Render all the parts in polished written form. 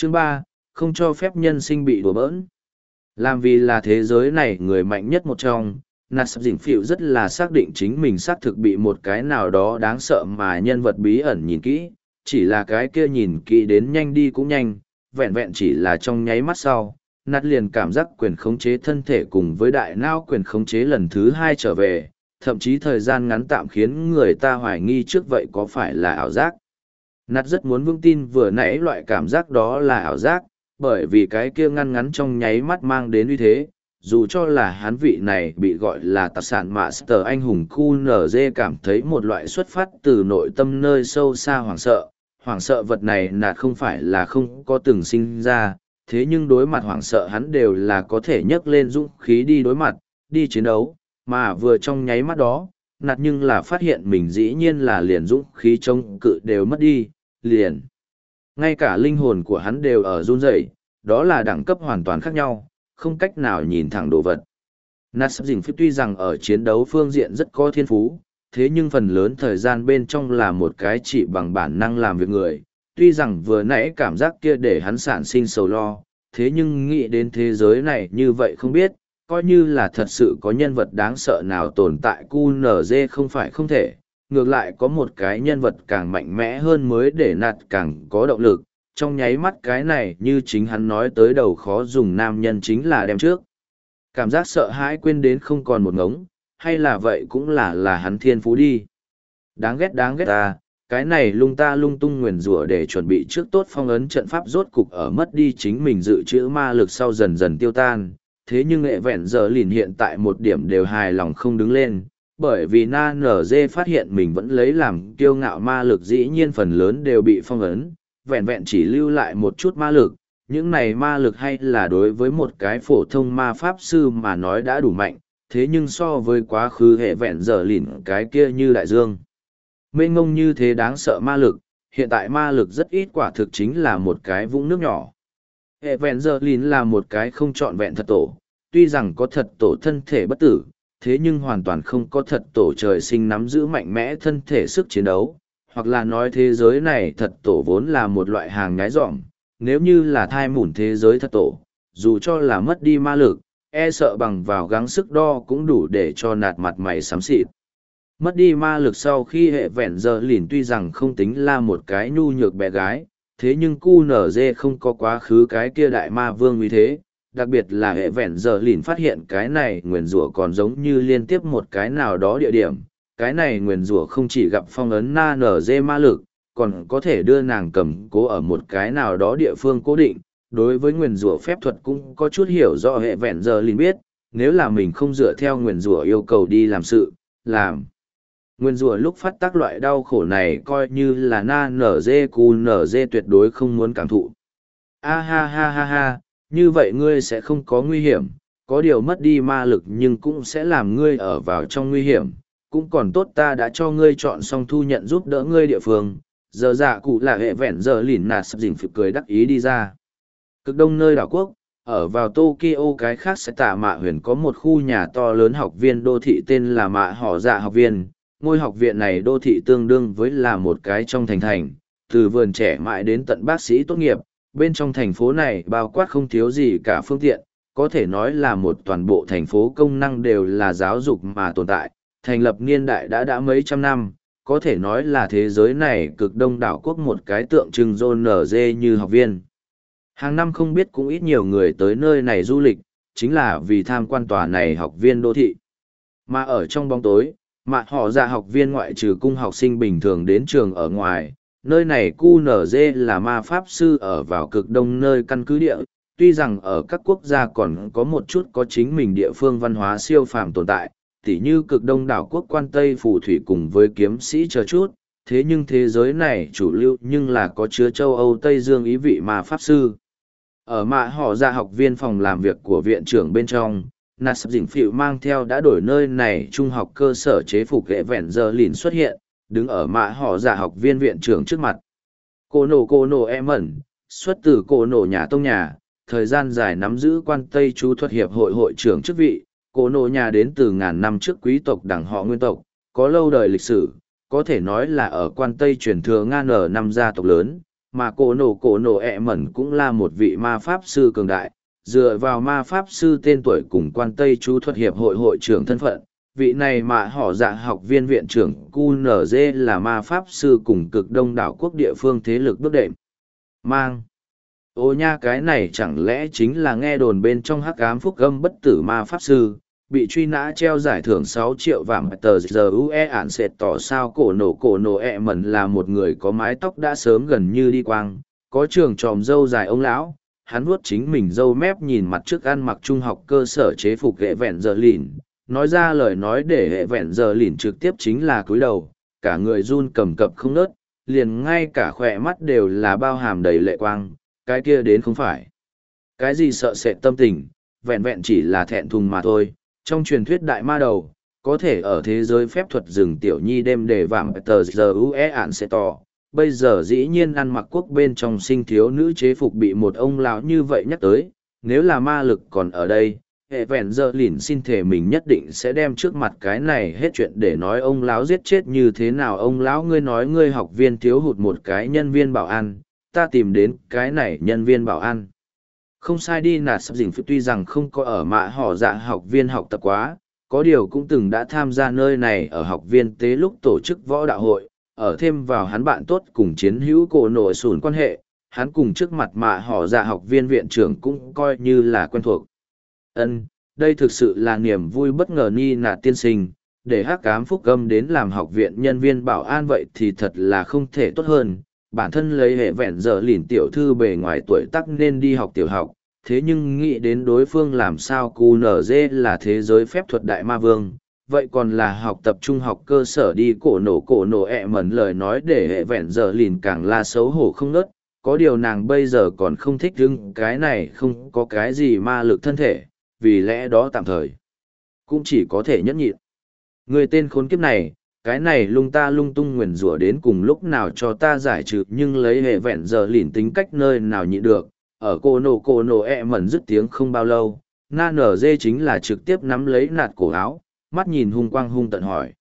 Chương 3, không cho phép nhân sinh bị đùa bỡn. Làm vì là thế giới này người mạnh nhất một trong, Nat Dĩnh Phiệu rất là xác định chính mình xác thực bị một cái nào đó đáng sợ mà nhân vật bí ẩn nhìn kỹ, chỉ là cái kia nhìn kỹ đến nhanh đi cũng nhanh, vẹn vẹn chỉ là trong nháy mắt sau. Nat liền cảm giác quyền khống chế thân thể cùng với đại não quyền khống chế lần thứ hai trở về, thậm chí thời gian ngắn tạm khiến người ta hoài nghi trước vậy có phải là ảo giác. Nat rất muốn vững tin vừa nãy loại cảm giác đó là ảo giác, bởi vì cái kia ngắn trong nháy mắt mang đến uy thế, dù cho là hắn vị này bị gọi là tạc sản master anh hùng QNZ cảm thấy một loại xuất phát từ nội tâm nơi sâu xa hoảng sợ vật này Nat không phải là không có từng sinh ra, thế nhưng đối mặt hoảng sợ hắn đều là có thể nhấc lên dũng khí đi đối mặt, đi chiến đấu, mà vừa trong nháy mắt đó, Nat nhưng là phát hiện mình dĩ nhiên là liền dũng khí chống cự đều mất đi, liền. Ngay cả linh hồn của hắn đều ở run rẩy, đó là đẳng cấp hoàn toàn khác nhau, không cách nào nhìn thẳng đồ vật. Nat Dĩnh Phiệu tuy rằng ở chiến đấu phương diện rất có thiên phú, thế nhưng phần lớn thời gian bên trong là một cái chỉ bằng bản năng làm việc người. Tuy rằng vừa nãy cảm giác kia để hắn sản sinh sầu lo, thế nhưng nghĩ đến thế giới này như vậy không biết, coi như là thật sự có nhân vật đáng sợ nào tồn tại QNZ không phải không thể, ngược lại có một cái nhân vật càng mạnh mẽ hơn mới để Nat càng có động lực. Trong nháy mắt cái này như chính hắn nói tới đầu khó dùng nam nhân chính là đem trước. Cảm giác sợ hãi quên đến không còn một ngống, hay là vậy cũng là hắn thiên phú đi. Đáng ghét ta, cái này ta lung tung nguyền rủa để chuẩn bị trước tốt phong ấn trận pháp rốt cục ở mất đi chính mình dự trữ ma lực sau dần dần tiêu tan. Thế nhưng nghệ vẹn giờ lìn hiện tại một điểm đều hài lòng không đứng lên, bởi vì Na NG phát hiện mình vẫn lấy làm kiêu ngạo ma lực dĩ nhiên phần lớn đều bị phong ấn, vẹn vẹn chỉ lưu lại một chút ma lực, những này ma lực hay là đối với một cái phổ thông ma pháp sư mà nói đã đủ mạnh, thế nhưng so với quá khứ hệ vẹn giờ lìn cái kia như đại dương. Mênh ngông như thế đáng sợ ma lực, hiện tại ma lực rất ít quả thực chính là một cái vũng nước nhỏ. Hệ vẹn giờ lìn là một cái không trọn vẹn thật tổ, tuy rằng có thật tổ thân thể bất tử, thế nhưng hoàn toàn không có thật tổ trời sinh nắm giữ mạnh mẽ thân thể sức chiến đấu, hoặc là nói thế giới này thật tổ vốn là một loại hàng nhái dỏm, nếu như là thai mủn thế giới thật tổ, dù cho là mất đi ma lực, e sợ bằng vào gắng sức đo cũng đủ để cho Nat mặt mày xám xịt. Mất đi ma lực sau khi hệ vẹn giờ lìn tuy rằng không tính là một cái nhu nhược bé gái, thế nhưng QNZ không có quá khứ cái kia đại ma vương như thế, đặc biệt là hệ vẹn giờ lìn phát hiện cái này nguyền rủa còn giống như liên tiếp một cái nào đó địa điểm. Cái này nguyền rủa không chỉ gặp phong ấn Na NG ma lực, còn có thể đưa nàng cầm cố ở một cái nào đó địa phương cố định. Đối với nguyền rủa phép thuật cũng có chút hiểu rõ hệ vẹn giờ liền biết, nếu là mình không dựa theo nguyền rủa yêu cầu đi làm sự, làm. Nguyền rủa lúc phát tác loại đau khổ này coi như là Na NG QNZ tuyệt đối không muốn cảm thụ. A ha ha ha ha, như vậy ngươi sẽ không có nguy hiểm, có điều mất đi ma lực nhưng cũng sẽ làm ngươi ở vào trong nguy hiểm. Cũng còn tốt ta đã cho ngươi chọn xong thu nhận giúp đỡ ngươi địa phương, giờ dạ cụ là hệ vẹn giờ lìn Nat Dĩnh Phiệu cười đắc ý đi ra. Cực đông nơi đảo quốc, ở vào Tokyo cái khác sẽ tả mạ huyền có một khu nhà to lớn học viên đô thị tên là mạ họ dạ học viên. Ngôi học viện này đô thị tương đương với là một cái trong thành, từ vườn trẻ mãi đến tận bác sĩ tốt nghiệp, bên trong thành phố này bao quát không thiếu gì cả phương tiện, có thể nói là một toàn bộ thành phố công năng đều là giáo dục mà tồn tại. Thành lập niên đại đã mấy trăm năm, có thể nói là thế giới này cực đông đảo quốc một cái tượng trưng John NG như học viên. Hàng năm không biết cũng ít nhiều người tới nơi này du lịch, chính là vì tham quan tòa này học viên đô thị. Mà ở trong bóng tối, mà họ ra học viên ngoại trừ cung học sinh bình thường đến trường ở ngoài, nơi này QNZ là ma pháp sư ở vào cực đông nơi căn cứ địa, tuy rằng ở các quốc gia còn có một chút có chính mình địa phương văn hóa siêu phàm tồn tại, tỉ như cực đông đảo quốc quan Tây phù thủy cùng với kiếm sĩ chờ chút, thế nhưng thế giới này chủ lưu nhưng là có chứa châu Âu Tây Dương ý vị ma pháp sư. Ở mạ họ ra học viên phòng làm việc của viện trưởng bên trong, Nat Dĩnh Phiệu mang theo đã đổi nơi này trung học cơ sở chế phục hệ vẹn giờ lìn xuất hiện, đứng ở mạ họ ra học viên viện trưởng trước mặt. Cô nổ em ẩn, xuất từ cô nổ nhà tông nhà, thời gian dài nắm giữ quan Tây chú thuật hiệp hội hội trưởng chức vị. Cô nổ nhà đến từ ngàn năm trước quý tộc đẳng họ nguyên tộc, có lâu đời lịch sử, có thể nói là ở quan Tây truyền thừa ngang ở năm gia tộc lớn, mà cổ nổ ẹ mẩn cũng là một vị ma pháp sư cường đại, dựa vào ma pháp sư tên tuổi cùng quan Tây chú thuật hiệp hội hội trưởng thân phận. Vị này mà họ dạ học viên viện trưởng QNZ là ma pháp sư cùng cực đông đảo quốc địa phương thế lực bước đệm. Mang. Ô nha, cái này chẳng lẽ chính là nghe đồn bên trong hắc ám phúc âm bất tử ma pháp sư, bị truy nã treo giải thưởng 6 triệu vàng tờ giờ UE ản sệt tỏ sao cổ nổ ẹ mẩn là một người có mái tóc đã sớm gần như đi quang, có trường tròm râu dài ông lão, hắn vuốt chính mình râu mép nhìn mặt trước ăn mặc trung học cơ sở chế phục hệ vẹn giờ lìn, nói ra lời nói để hệ vẹn giờ lìn trực tiếp chính là cúi đầu, cả người run cầm cập không nớt, liền ngay cả khỏe mắt đều là bao hàm đầy lệ quang, cái kia đến không phải cái gì sợ sệt tâm tình, vẹn vẹn chỉ là thẹn thùng mà thôi. Trong truyền thuyết đại ma đầu, có thể ở thế giới phép thuật rừng tiểu nhi đêm để vạm tờ giờ ue ản sẽ tỏ. Bây giờ dĩ nhiên ăn mặc quốc bên trong sinh thiếu nữ chế phục bị một ông lão như vậy nhắc tới, nếu là ma lực còn ở đây, hệ vẹn giờ lìn xin thể mình nhất định sẽ đem trước mặt cái này hết chuyện để nói ông lão giết chết như thế nào. Ông lão, ngươi nói ngươi học viên thiếu hụt một cái nhân viên bảo an, ta tìm đến cái này nhân viên bảo an. Không sai đi, nạt sắp dình tuy rằng không có ở mạ họ dạ học viên học tập quá, có điều cũng từng đã tham gia nơi này ở học viên tế lúc tổ chức võ đạo hội, ở thêm vào hắn bạn tốt cùng chiến hữu cổ nổi sủn quan hệ, hắn cùng trước mặt mạ họ dạ học viên viện trưởng cũng coi như là quen thuộc. Đây thực sự là niềm vui bất ngờ ni nạt tiên sinh, để hắc ám phúc âm đến làm học viện nhân viên bảo an vậy thì thật là không thể tốt hơn. Bản thân lấy hệ vẹn giờ lìn tiểu thư bề ngoài tuổi tác nên đi học tiểu học, thế nhưng nghĩ đến đối phương làm sao QNZ là thế giới phép thuật đại ma vương, vậy còn là học tập trung học cơ sở đi. Cổ nổ ẹ mẩn lời nói để hệ vẹn giờ lìn càng là xấu hổ không nớt, có điều nàng bây giờ còn không thích hứng cái này không có cái gì ma lực thân thể, vì lẽ đó tạm thời cũng chỉ có thể nhẫn nhịn. Người tên khốn kiếp này, cái này lung ta lung tung nguyền rủa đến cùng lúc nào cho ta giải trừ, nhưng lấy hệ vẹn giờ lìn tính cách nơi nào nhịn được. Ở cổ nổ ẹ mẩn dứt tiếng không bao lâu, na nở dê chính là trực tiếp nắm lấy nạt cổ áo, mắt nhìn hung quang hung tận hỏi.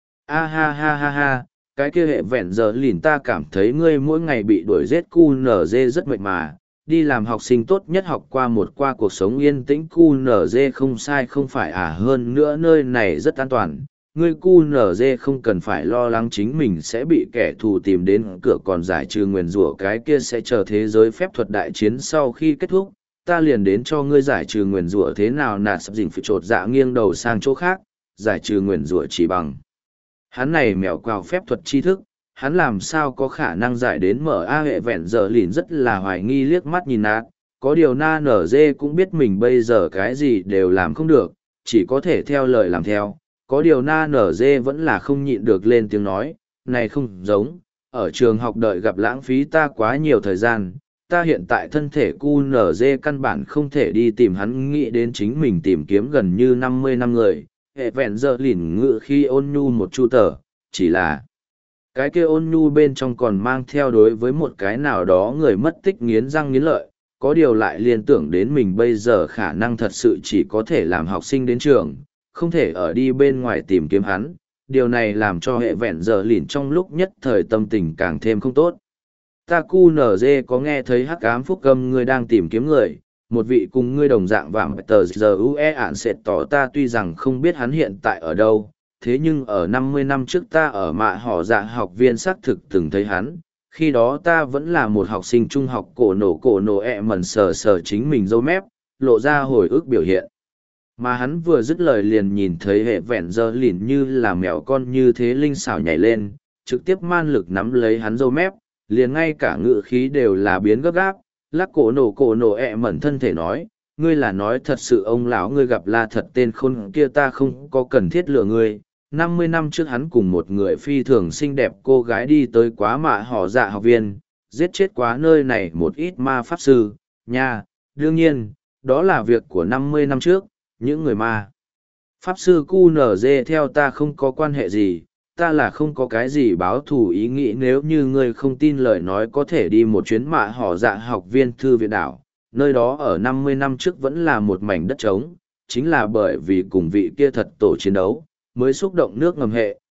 A ha ha ha ha, cái kia hệ vẹn giờ lìn, ta cảm thấy ngươi mỗi ngày bị đuổi giết QNZ rất mệt mà, đi làm học sinh tốt nhất học qua cuộc sống yên tĩnh QNZ không sai không phải à, hơn nữa nơi này rất an toàn. Ngươi QNZ không cần phải lo lắng chính mình sẽ bị kẻ thù tìm đến cửa, còn giải trừ nguyền rủa cái kia sẽ chờ thế giới phép thuật đại chiến sau khi kết thúc, ta liền đến cho ngươi giải trừ nguyền rủa thế nào. Nạt sắp dình phải trột dạ nghiêng đầu sang chỗ khác, giải trừ nguyền rủa chỉ bằng hắn này mèo quào phép thuật tri thức, hắn làm sao có khả năng giải đến MA. Hệ vẹn giờ lìn rất là hoài nghi liếc mắt nhìn nạt, có điều na nở dê cũng biết mình bây giờ cái gì đều làm không được, chỉ có thể theo lời làm theo. Có điều na nở dê vẫn là không nhịn được lên tiếng nói, này không giống, ở trường học đợi gặp lãng phí ta quá nhiều thời gian, ta hiện tại thân thể QNZ căn bản không thể đi tìm hắn. Nghĩ đến chính mình tìm kiếm gần như 50 năm người, hệ vẹn giờ lìn ngự khi ôn nhu một chu tờ, chỉ là cái kia ôn nhu bên trong còn mang theo đối với một cái nào đó người mất tích nghiến răng nghiến lợi, có điều lại liên tưởng đến mình bây giờ khả năng thật sự chỉ có thể làm học sinh đến trường, không thể ở đi bên ngoài tìm kiếm hắn. Điều này làm cho hệ vẹn giờ lìn trong lúc nhất thời tâm tình càng thêm không tốt. Ta QNZ có nghe thấy hắc ám phúc âm ngươi đang tìm kiếm người, một vị cùng ngươi đồng dạng vạm tờ giờ UE ản sệt tỏ. Ta tuy rằng không biết hắn hiện tại ở đâu, thế nhưng ở 50 năm trước ta ở mạ họ dạ học viên xác thực từng thấy hắn. Khi đó ta vẫn là một học sinh trung học. Cổ nổ ẹ mẩn sờ sờ chính mình râu mép, lộ ra hồi ức biểu hiện. Mà hắn vừa dứt lời liền nhìn thấy hệ vẹn giờ lìn như là mèo con như thế linh xảo nhảy lên, trực tiếp man lực nắm lấy hắn râu mép, liền ngay cả ngự khí đều là biến gấp gáp, lắc cổ nổ ẹ mẩn thân thể nói, ngươi là nói thật sự ông lão, ngươi gặp la thật tên khôn kia, ta không có cần thiết lừa ngươi. 50 năm trước hắn cùng một người phi thường xinh đẹp cô gái đi tới quá mạ họ dạ học viên, giết chết quá nơi này một ít ma pháp sư, nha, đương nhiên, đó là việc của 50 năm trước. Những người ma pháp sư QNZ theo ta không có quan hệ gì, ta là không có cái gì báo thù ý nghĩ. Nếu như ngươi không tin lời nói, có thể đi một chuyến mạ họ dạ học viên thư viện đảo, nơi đó ở 50 năm trước vẫn là một mảnh đất trống, chính là bởi vì cùng vị kia thật tổ chiến đấu, mới xúc động nước ngầm hệ,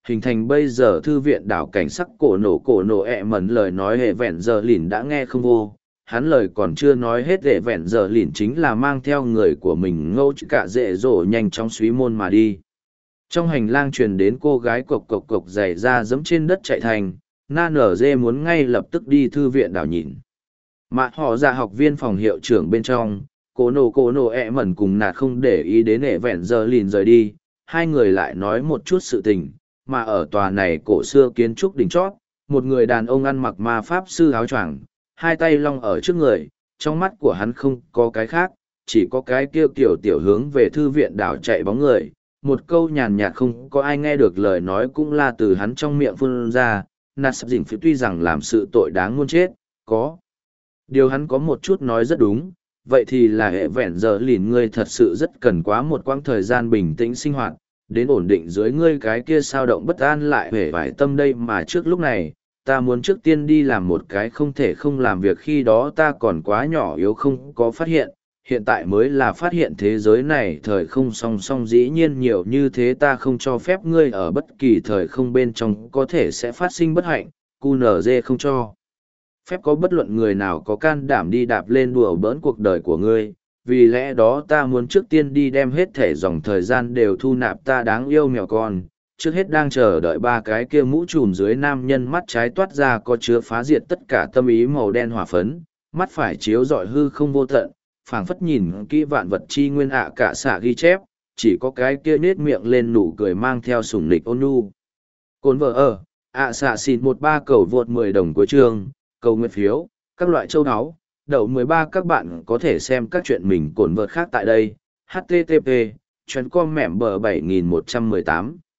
hình thành bây giờ thư viện đảo cảnh sắc cổ nổ ẹ mẩn lời nói hệ vẹn giờ lìn đã nghe không vô. Hắn lời còn chưa nói hết hệ vẹn giờ lìn chính là mang theo người của mình ngâu cả dễ dỗ nhanh chóng suý môn mà đi. Trong hành lang truyền đến cô gái cộc cộc cộc giày ra giẫm trên đất chạy thành, na nở dê muốn ngay lập tức đi thư viện đảo nhìn. Mà họ ra học viên phòng hiệu trưởng bên trong, cổ nổ ẹ mẩn cùng nạt không để ý đến hệ vẹn giờ lìn rời đi, hai người lại nói một chút sự tình, mà ở tòa này cổ xưa kiến trúc đỉnh chót, một người đàn ông ăn mặc ma pháp sư áo choàng, hai tay long ở trước người, trong mắt của hắn không có cái khác, chỉ có cái kêu kiểu tiểu hướng về thư viện đảo chạy bóng người. Một câu nhàn nhạt không có ai nghe được lời nói cũng là từ hắn trong miệng phun ra, nạt sập dình phía tuy rằng làm sự tội đáng muôn chết, có. Điều hắn có một chút nói rất đúng, vậy thì là hệ vẹn giờ lìn ngươi thật sự rất cần quá một quãng thời gian bình tĩnh sinh hoạt, đến ổn định dưới ngươi cái kia sao động bất an lại hề vải tâm đây mà trước lúc này, ta muốn trước tiên đi làm một cái không thể không làm việc khi đó ta còn quá nhỏ yếu không có phát hiện, hiện tại mới là phát hiện thế giới này thời không song song dĩ nhiên nhiều như thế ta không cho phép ngươi ở bất kỳ thời không bên trong có thể sẽ phát sinh bất hạnh, QNZ không cho phép có bất luận người nào có can đảm đi đạp lên đùa bỡn cuộc đời của ngươi, vì lẽ đó ta muốn trước tiên đi đem hết thể dòng thời gian đều thu nạp ta đáng yêu mèo con, trước hết đang chờ đợi ba cái kia mũ trùm dưới nam nhân mắt trái toát ra có chứa phá diệt tất cả tâm ý màu đen hỏa phấn, mắt phải chiếu rọi hư không vô tận, phảng phất nhìn kỹ vạn vật chi nguyên ạ cả xạ ghi chép, chỉ có cái kia nết miệng lên nụ cười mang theo sủng nịch ôn nhu. Cồn vợ ở, ạ xạ xin 13 cầu vượt 10 đồng cuối chương, cầu nguyện phiếu, các loại châu áo, đậu 13 các bạn có thể xem các chuyện mình cồn vợt khác tại đây, http, chuyến com mẻm bờ 7118.